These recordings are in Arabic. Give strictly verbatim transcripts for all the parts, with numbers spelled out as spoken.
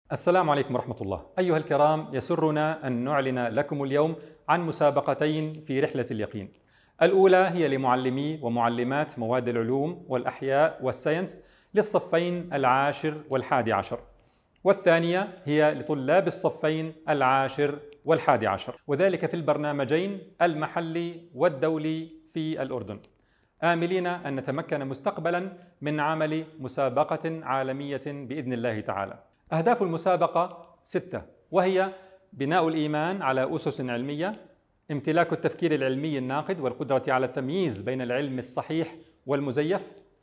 السلام عليكم ورحمة الله. أيها الكرام، يسرنا أن نعلن لكم اليوم عن مسابقتين في رحلة اليقين. الأولى هي لمعلمي ومعلمات مواد العلوم والأحياء والساينس للصفين العاشر والحادي عشر، والثانية هي لطلاب الصفين العاشر والحادي عشر، وذلك في البرنامجين المحلي والدولي في الأردن، آملين أن نتمكن مستقبلا من عمل مسابقة عالمية بإذن الله تعالى. أهداف المسابقة ستة، وهي بناء الإيمان على أسس علمية، امتلاك التفكير العلمي الناقد والقدرة على التمييز بين العلم الصحيح والمزيف،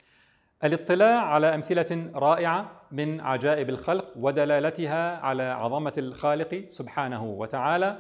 الاطلاع على أمثلة رائعة من عجائب الخلق ودلالتها على عظمة الخالق سبحانه وتعالى،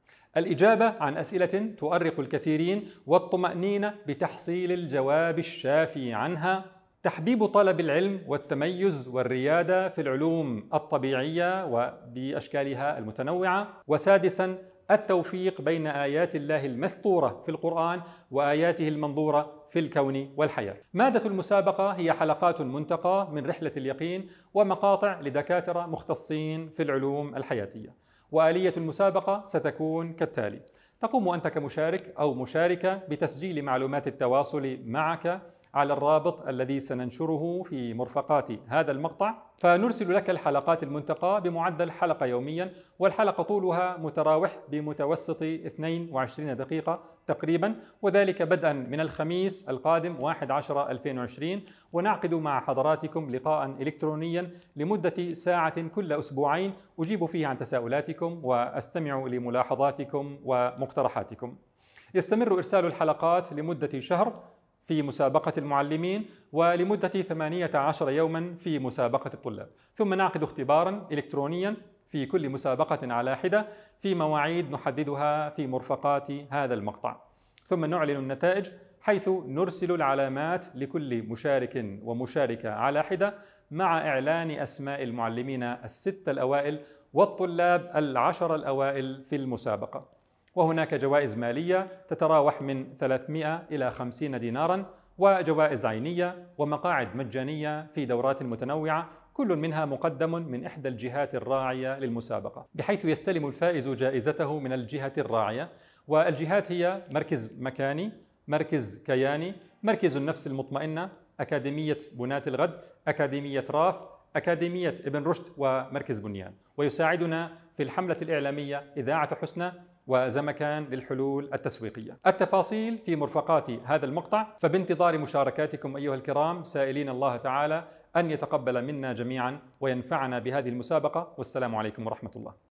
الإجابة عن أسئلة تؤرق الكثيرين والطمأنينة بتحصيل الجواب الشافي عنها، تحبيب طلب العلم والتميز والريادة في العلوم الطبيعية وبأشكالها المتنوعة، وسادساً التوفيق بين آيات الله المسطورة في القرآن وآياته المنظورة في الكون والحياة. مادة المسابقة هي حلقات منتقى من رحلة اليقين ومقاطع لدكاترة مختصين في العلوم الحياتية. وآلية المسابقة ستكون كالتالي: تقوم أنت كمشارك أو مشاركة بتسجيل معلومات التواصل معك على الرابط الذي سننشره في مرفقات هذا المقطع، فنرسل لك الحلقات المنتقى بمعدل حلقة يوميا، والحلقة طولها متراوح بمتوسط اثنين وعشرين دقيقة تقريبا، وذلك بدءا من الخميس القادم واحد عشر ألفين وعشرين، ونعقد مع حضراتكم لقاء إلكترونيا لمدة ساعة كل أسبوعين أجيب فيه عن تساؤلاتكم وأستمع لملاحظاتكم ومقترحاتكم. يستمر إرسال الحلقات لمدة شهر في مسابقة المعلمين، ولمدة ثمانية عشر يوما في مسابقة الطلاب، ثم نعقد اختبارا إلكترونيا في كل مسابقة على حدة في مواعيد نحددها في مرفقات هذا المقطع، ثم نعلن النتائج حيث نرسل العلامات لكل مشارك ومشاركة على حدة، مع إعلان أسماء المعلمين الستة الأوائل والطلاب العشر الأوائل في المسابقة. وهناك جوائز مالية تتراوح من ثلاثمئة إلى خمسين ديناراً، وجوائز عينية ومقاعد مجانية في دورات متنوعة، كل منها مقدم من إحدى الجهات الراعية للمسابقة، بحيث يستلم الفائز جائزته من الجهة الراعية. والجهات هي مركز مكاني، مركز كياني، مركز النفس المطمئنة، أكاديمية بنات الغد، أكاديمية راف، أكاديمية ابن رشد، ومركز بنيان. ويساعدنا في الحملة الإعلامية إذاعة حسنى وزمكان للحلول التسويقية. التفاصيل في مرفقات هذا المقطع، فبانتظار مشاركاتكم أيها الكرام، سائلين الله تعالى أن يتقبل منا جميعا وينفعنا بهذه المسابقة. والسلام عليكم ورحمة الله.